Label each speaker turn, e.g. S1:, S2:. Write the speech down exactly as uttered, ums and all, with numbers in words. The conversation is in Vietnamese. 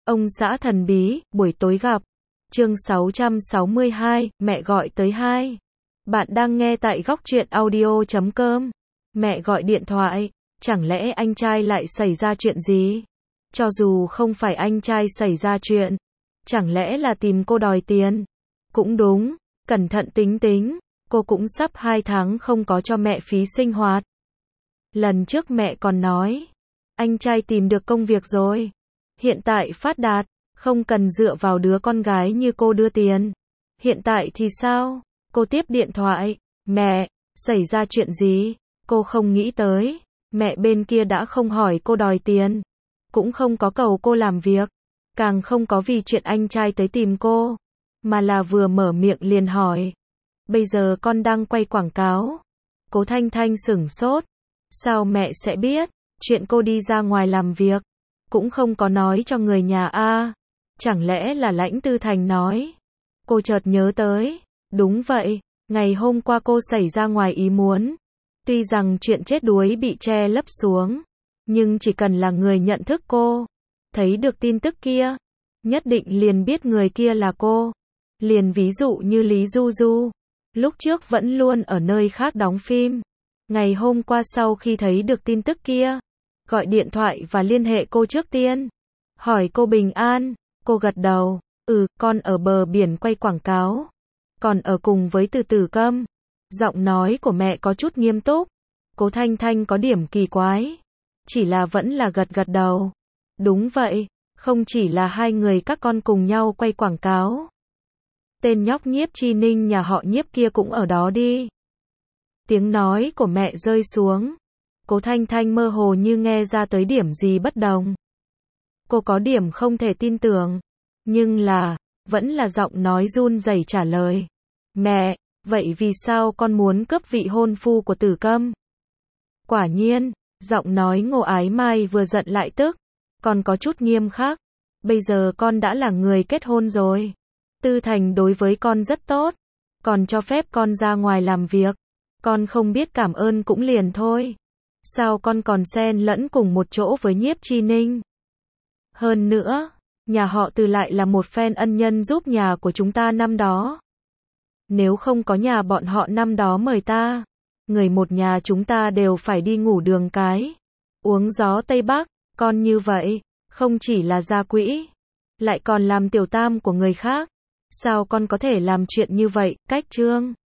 S1: Ông xã thần bí, buổi tối gặp. Chương sáu trăm sáu mươi hai, mẹ gọi tới hai. Bạn đang nghe tại góc truyện audio chấm com. Mẹ gọi điện thoại, chẳng lẽ anh trai lại xảy ra chuyện gì? Cho dù không phải anh trai xảy ra chuyện, chẳng lẽ là tìm cô đòi tiền? Cũng đúng, cẩn thận tính tính, cô cũng sắp hai tháng không có cho mẹ phí sinh hoạt. Lần trước mẹ còn nói, anh trai tìm được công việc rồi. Hiện tại phát đạt, không cần dựa vào đứa con gái như cô đưa tiền. Hiện tại thì sao? Cô tiếp điện thoại, mẹ, xảy ra chuyện gì? Cô không nghĩ tới, mẹ bên kia đã không hỏi cô đòi tiền, cũng không có cầu cô làm việc, càng không có vì chuyện anh trai tới tìm cô, mà là vừa mở miệng liền hỏi. Bây giờ con đang quay quảng cáo. Cố Thanh Thanh sửng sốt. Sao mẹ sẽ biết? Chuyện cô đi ra ngoài làm việc, cũng không có nói cho người nhà a. Chẳng lẽ là Lãnh Tư Thành nói? Cô chợt nhớ tới. Đúng vậy, ngày hôm qua cô xảy ra ngoài ý muốn. Tuy rằng chuyện chết đuối bị che lấp xuống, nhưng chỉ cần là người nhận thức cô, thấy được tin tức kia, nhất định liền biết người kia là cô. Liền ví dụ như Lý Du Du, lúc trước vẫn luôn ở nơi khác đóng phim. Ngày hôm qua sau khi thấy được tin tức kia, gọi điện thoại và liên hệ cô trước tiên. Hỏi cô bình an, cô gật đầu, ừ, con ở bờ biển quay quảng cáo. Còn ở cùng với Từ Tử Câm. Giọng nói của mẹ có chút nghiêm túc. Cố Thanh Thanh có điểm kỳ quái. Chỉ là vẫn là gật gật đầu. Đúng vậy, không chỉ là hai người các con cùng nhau quay quảng cáo. Tên nhóc Nhiếp Chi Ninh nhà họ Nhiếp kia cũng ở đó đi. Tiếng nói của mẹ rơi xuống. Cố Thanh Thanh mơ hồ như nghe ra tới điểm gì bất đồng. Cô có điểm không thể tin tưởng. Nhưng là, vẫn là giọng nói run rẩy trả lời. Mẹ, vậy vì sao con muốn cướp vị hôn phu của Tử Câm? Quả nhiên, giọng nói Ngô Ái Mai vừa giận lại tức, còn có chút nghiêm khắc. Bây giờ con đã là người kết hôn rồi. Tư Thành đối với con rất tốt, còn cho phép con ra ngoài làm việc. Con không biết cảm ơn cũng liền thôi. Sao con còn xen lẫn cùng một chỗ với Nhiếp Chi Ninh? Hơn nữa, nhà họ Từ lại là một phen ân nhân giúp nhà của chúng ta năm đó. Nếu không có nhà bọn họ năm đó mời ta, người một nhà chúng ta đều phải đi ngủ đường cái, uống gió Tây Bắc. Con như vậy, không chỉ là gia quỹ, lại còn làm tiểu tam của người khác. Sao con có thể làm chuyện như vậy? Cách Trương